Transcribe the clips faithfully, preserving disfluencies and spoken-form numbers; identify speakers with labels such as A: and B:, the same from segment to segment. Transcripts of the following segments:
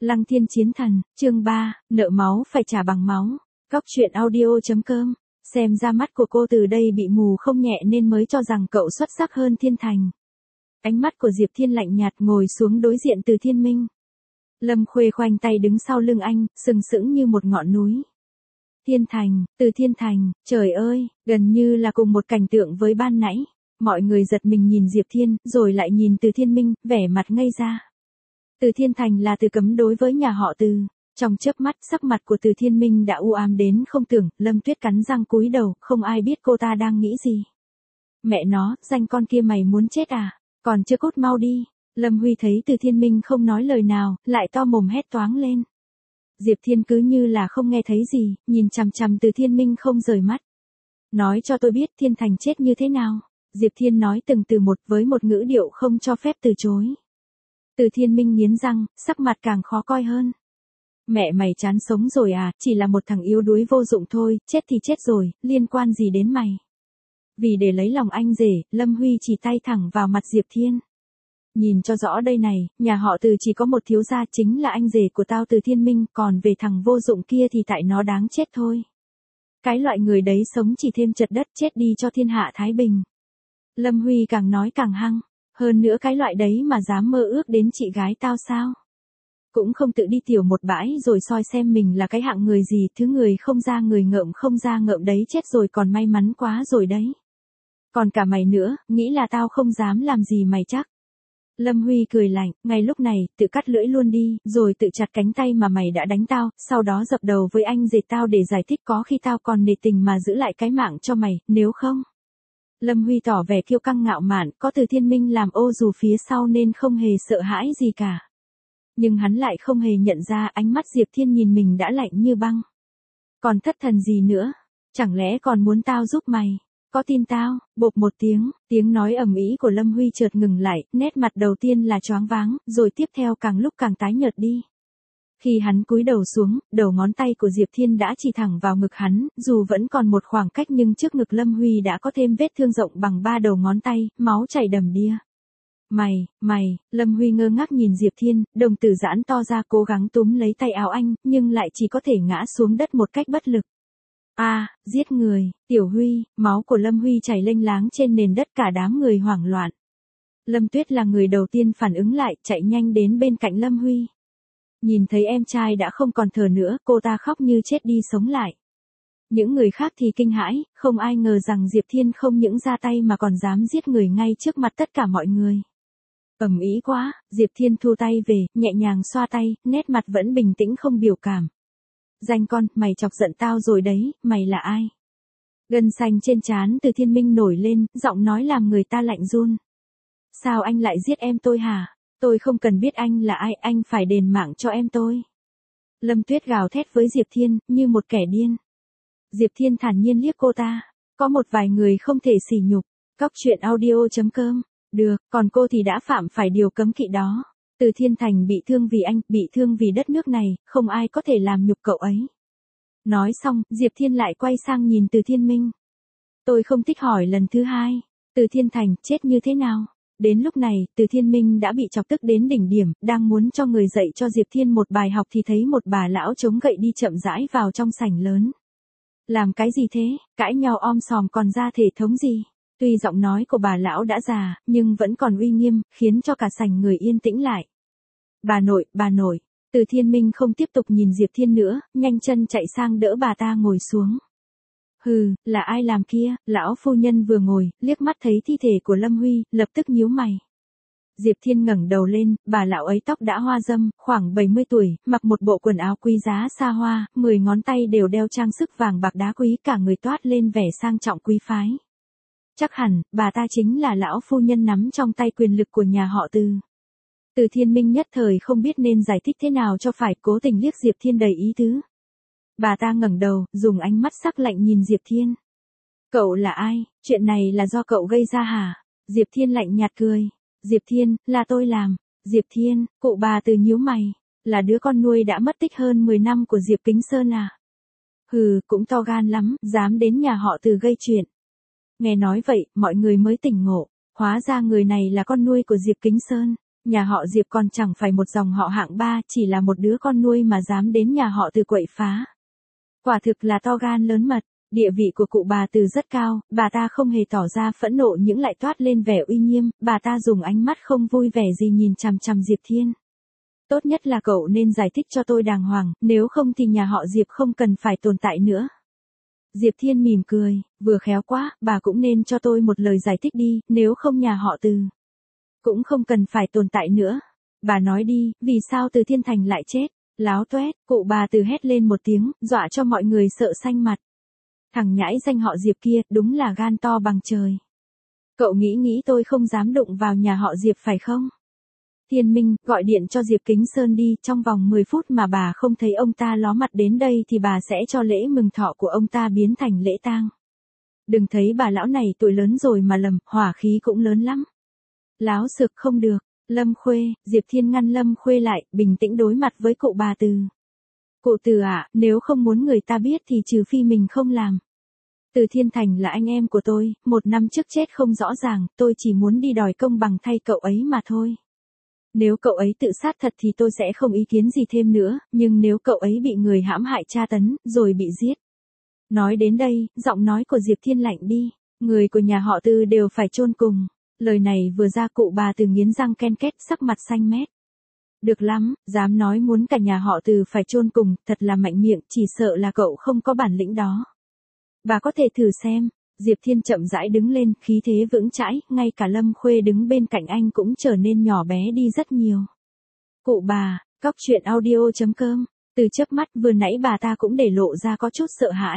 A: Lăng Thiên Chiến Thần, chương ba, nợ máu phải trả bằng máu. Góc truyện audio.com. Xem ra mắt của cô từ đây bị mù không nhẹ nên mới cho rằng cậu xuất sắc hơn Thiên Thành. Ánh mắt của Diệp Thiên lạnh nhạt ngồi xuống đối diện Từ Thiên Minh. Lâm Khuê khoanh tay đứng sau lưng anh, sừng sững như một ngọn núi. Thiên Thành, Từ Thiên Thành, trời ơi, gần như là cùng một cảnh tượng với ban nãy. Mọi người giật mình nhìn Diệp Thiên, rồi lại nhìn Từ Thiên Minh, vẻ mặt ngây ra. Từ Thiên Thành là từ cấm đối với nhà họ Từ. Trong chớp mắt, sắc mặt của Từ Thiên Minh đã u ám đến không tưởng, Lâm Tuyết cắn răng cúi đầu, không ai biết cô ta đang nghĩ gì. Mẹ nó, danh con kia mày muốn chết à? Còn chưa cút mau đi. Lâm Huy thấy Từ Thiên Minh không nói lời nào, lại to mồm hét toáng lên. Diệp Thiên cứ như là không nghe thấy gì, nhìn chằm chằm Từ Thiên Minh không rời mắt. Nói cho tôi biết Thiên Thành chết như thế nào. Diệp Thiên nói từng từ một với một ngữ điệu không cho phép từ chối. Từ Thiên Minh nghiến răng, sắc mặt càng khó coi hơn. Mẹ mày chán sống rồi à, chỉ là một thằng yếu đuối vô dụng thôi, chết thì chết rồi, liên quan gì đến mày. Vì để lấy lòng anh rể, Lâm Huy chỉ tay thẳng vào mặt Diệp Thiên. Nhìn cho rõ đây này, nhà họ Từ chỉ có một thiếu gia chính là anh rể của tao Từ Thiên Minh, còn về thằng vô dụng kia thì tại nó đáng chết thôi. Cái loại người đấy sống chỉ thêm chật đất chết đi cho thiên hạ thái bình. Lâm Huy càng nói càng hăng. Hơn nữa cái loại đấy mà dám mơ ước đến chị gái tao sao? Cũng không tự đi tiểu một bãi rồi soi xem mình là cái hạng người gì, thứ người không ra người ngợm không ra ngợm đấy chết rồi còn may mắn quá rồi đấy. Còn cả mày nữa, nghĩ là tao không dám làm gì mày chắc. Lâm Huy cười lạnh, ngay lúc này, tự cắt lưỡi luôn đi, rồi tự chặt cánh tay mà mày đã đánh tao, sau đó dập đầu với anh rể tao để giải thích có khi tao còn nể tình mà giữ lại cái mạng cho mày, nếu không. Lâm Huy tỏ vẻ kiêu căng ngạo mạn, có Từ Thiên Minh làm ô dù phía sau nên không hề sợ hãi gì cả. Nhưng hắn lại không hề nhận ra ánh mắt Diệp Thiên nhìn mình đã lạnh như băng. Còn thất thần gì nữa? Chẳng lẽ còn muốn tao giúp mày? Có tin tao? Bộp một tiếng, tiếng nói ầm ĩ của Lâm Huy chợt ngừng lại, nét mặt đầu tiên là choáng váng, rồi tiếp theo càng lúc càng tái nhợt đi. Khi hắn cúi đầu xuống, đầu ngón tay của Diệp Thiên đã chỉ thẳng vào ngực hắn, dù vẫn còn một khoảng cách nhưng trước ngực Lâm Huy đã có thêm vết thương rộng bằng ba đầu ngón tay, máu chảy đầm đìa. Mày, mày, Lâm Huy ngơ ngác nhìn Diệp Thiên, đồng tử giãn to ra cố gắng túm lấy tay áo anh, nhưng lại chỉ có thể ngã xuống đất một cách bất lực. A, à, giết người, Tiểu Huy, máu của Lâm Huy chảy lênh láng trên nền đất, cả đám người hoảng loạn. Lâm Tuyết là người đầu tiên phản ứng lại, chạy nhanh đến bên cạnh Lâm Huy. Nhìn thấy em trai đã không còn thở nữa, cô ta khóc như chết đi sống lại. Những người khác thì kinh hãi, không ai ngờ rằng Diệp Thiên không những ra tay mà còn dám giết người ngay trước mặt tất cả mọi người. Ầm ĩ quá, Diệp Thiên thu tay về, nhẹ nhàng xoa tay, nét mặt vẫn bình tĩnh không biểu cảm. Danh con, mày chọc giận tao rồi đấy, mày là ai? Gân xanh trên trán Từ Thiên Minh nổi lên, giọng nói làm người ta lạnh run. Sao anh lại giết em tôi hả? Tôi không cần biết anh là ai, anh phải đền mạng cho em tôi. Lâm Tuyết gào thét với Diệp Thiên, như một kẻ điên. Diệp Thiên thản nhiên liếc cô ta. Có một vài người không thể sỉ nhục. Góc truyện audio.com. Được, còn cô thì đã phạm phải điều cấm kỵ đó. Từ Thiên Thành bị thương vì anh, bị thương vì đất nước này, không ai có thể làm nhục cậu ấy. Nói xong, Diệp Thiên lại quay sang nhìn Từ Thiên Minh. Tôi không thích hỏi lần thứ hai. Từ Thiên Thành, chết như thế nào? Đến lúc này, Từ Thiên Minh đã bị chọc tức đến đỉnh điểm, đang muốn cho người dạy cho Diệp Thiên một bài học thì thấy một bà lão chống gậy đi chậm rãi vào trong sảnh lớn. Làm cái gì thế, cãi nhau om sòm còn ra thể thống gì? Tuy giọng nói của bà lão đã già, nhưng vẫn còn uy nghiêm, khiến cho cả sảnh người yên tĩnh lại. Bà nội, bà nội. Từ Thiên Minh không tiếp tục nhìn Diệp Thiên nữa, nhanh chân chạy sang đỡ bà ta ngồi xuống. Hừ, là ai làm kia? Lão phu nhân vừa ngồi, liếc mắt thấy thi thể của Lâm Huy, lập tức nhíu mày. Diệp Thiên ngẩng đầu lên, bà lão ấy tóc đã hoa râm, khoảng bảy mươi tuổi, mặc một bộ quần áo quý giá xa hoa, mười ngón tay đều đeo trang sức vàng bạc đá quý, cả người toát lên vẻ sang trọng quý phái. Chắc hẳn, bà ta chính là lão phu nhân nắm trong tay quyền lực của nhà họ Từ. Từ Thiên Minh nhất thời không biết nên giải thích thế nào cho phải, cố tình liếc Diệp Thiên đầy ý tứ. Bà ta ngẩng đầu, dùng ánh mắt sắc lạnh nhìn Diệp Thiên. Cậu là ai? Chuyện này là do cậu gây ra hả? Diệp Thiên lạnh nhạt cười. Diệp Thiên, là tôi làm. Diệp Thiên, cụ bà Từ nhíu mày. Là đứa con nuôi đã mất tích hơn mười năm của Diệp Kính Sơn à? Hừ, cũng to gan lắm, dám đến nhà họ Từ gây chuyện. Nghe nói vậy, mọi người mới tỉnh ngộ. Hóa ra người này là con nuôi của Diệp Kính Sơn. Nhà họ Diệp còn chẳng phải một dòng họ hạng ba, chỉ là một đứa con nuôi mà dám đến nhà họ Từ quậy phá. Quả thực là to gan lớn mật, địa vị của cụ bà Từ rất cao, bà ta không hề tỏ ra phẫn nộ nhưng lại toát lên vẻ uy nghiêm, bà ta dùng ánh mắt không vui vẻ gì nhìn chằm chằm Diệp Thiên. Tốt nhất là cậu nên giải thích cho tôi đàng hoàng, nếu không thì nhà họ Diệp không cần phải tồn tại nữa. Diệp Thiên mỉm cười, vừa khéo quá, bà cũng nên cho tôi một lời giải thích đi, nếu không nhà họ Từ cũng không cần phải tồn tại nữa. Bà nói đi, vì sao Từ Thiên Thành lại chết? Láo toét, cụ bà Từ hét lên một tiếng, dọa cho mọi người sợ xanh mặt. Thằng nhãi danh họ Diệp kia, đúng là gan to bằng trời. Cậu nghĩ nghĩ tôi không dám đụng vào nhà họ Diệp phải không? Thiên Minh, gọi điện cho Diệp Kính Sơn đi, trong vòng mười phút mà bà không thấy ông ta ló mặt đến đây thì bà sẽ cho lễ mừng thọ của ông ta biến thành lễ tang. Đừng thấy bà lão này tuổi lớn rồi mà lầm, hỏa khí cũng lớn lắm. Láo sực không được, Lâm Khuê, Diệp Thiên ngăn Lâm Khuê lại, bình tĩnh đối mặt với cụ bà Từ. Cụ Từ ạ, nếu không muốn người ta biết thì trừ phi mình không làm. Từ Thiên Thành là anh em của tôi, một năm trước chết không rõ ràng, tôi chỉ muốn đi đòi công bằng thay cậu ấy mà thôi. Nếu cậu ấy tự sát thật thì tôi sẽ không ý kiến gì thêm nữa, nhưng nếu cậu ấy bị người hãm hại tra tấn, rồi bị giết. Nói đến đây, giọng nói của Diệp Thiên lạnh đi, người của nhà họ Từ đều phải chôn cùng. Lời này vừa ra cụ bà Từ nghiến răng ken két, sắc mặt xanh mét. Được lắm, dám nói muốn cả nhà họ Từ phải chôn cùng, thật là mạnh miệng, chỉ sợ là cậu không có bản lĩnh đó. Bà có thể thử xem. Diệp Thiên chậm rãi đứng lên, khí thế vững chãi, ngay cả Lâm Khuê đứng bên cạnh anh cũng trở nên nhỏ bé đi rất nhiều. Cụ bà, Cóc Truyện Audio chấm com, từ chớp mắt vừa nãy bà ta cũng để lộ ra có chút sợ hãi.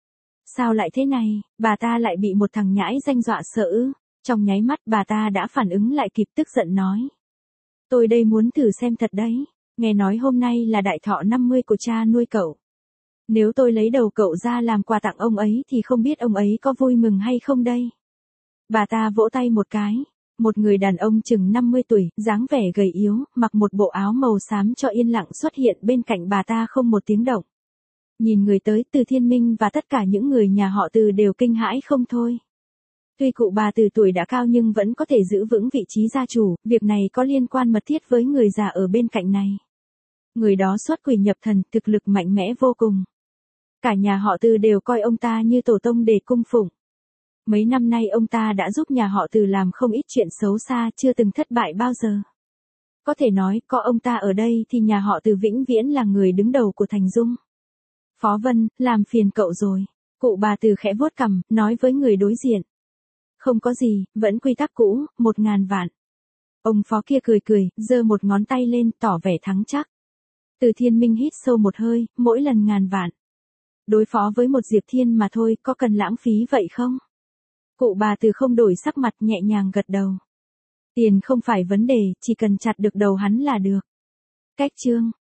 A: Sao lại thế này, bà ta lại bị một thằng nhãi danh dọa sợ ư? Trong nháy mắt bà ta đã phản ứng lại kịp, tức giận nói. Tôi đây muốn thử xem thật đấy, nghe nói hôm nay là đại thọ năm mươi của cha nuôi cậu. Nếu tôi lấy đầu cậu ra làm quà tặng ông ấy thì không biết ông ấy có vui mừng hay không đây. Bà ta vỗ tay một cái, một người đàn ông chừng năm mươi tuổi, dáng vẻ gầy yếu, mặc một bộ áo màu xám cho yên lặng xuất hiện bên cạnh bà ta không một tiếng động. Nhìn người tới, Từ Thiên Minh và tất cả những người nhà họ Từ đều kinh hãi không thôi. Tuy cụ bà Từ tuổi đã cao nhưng vẫn có thể giữ vững vị trí gia chủ, việc này có liên quan mật thiết với người già ở bên cạnh này. Người đó xuất quỷ nhập thần, thực lực mạnh mẽ vô cùng. Cả nhà họ Từ đều coi ông ta như tổ tông để cung phụng. Mấy năm nay ông ta đã giúp nhà họ Từ làm không ít chuyện xấu xa, chưa từng thất bại bao giờ. Có thể nói, có ông ta ở đây thì nhà họ Từ vĩnh viễn là người đứng đầu của Thành Dung. Phó Vân, làm phiền cậu rồi. Cụ bà Từ khẽ vuốt cằm, nói với người đối diện. Không có gì, vẫn quy tắc cũ, một ngàn vạn. Ông phó kia cười cười, giơ một ngón tay lên, tỏ vẻ thắng chắc. Từ Thiên Minh hít sâu một hơi, mỗi lần ngàn vạn. Đối phó với một Diệp Thiên mà thôi, có cần lãng phí vậy không? Cụ bà Từ không đổi sắc mặt, nhẹ nhàng gật đầu. Tiền không phải vấn đề, chỉ cần chặt được đầu hắn là được. Cách chương.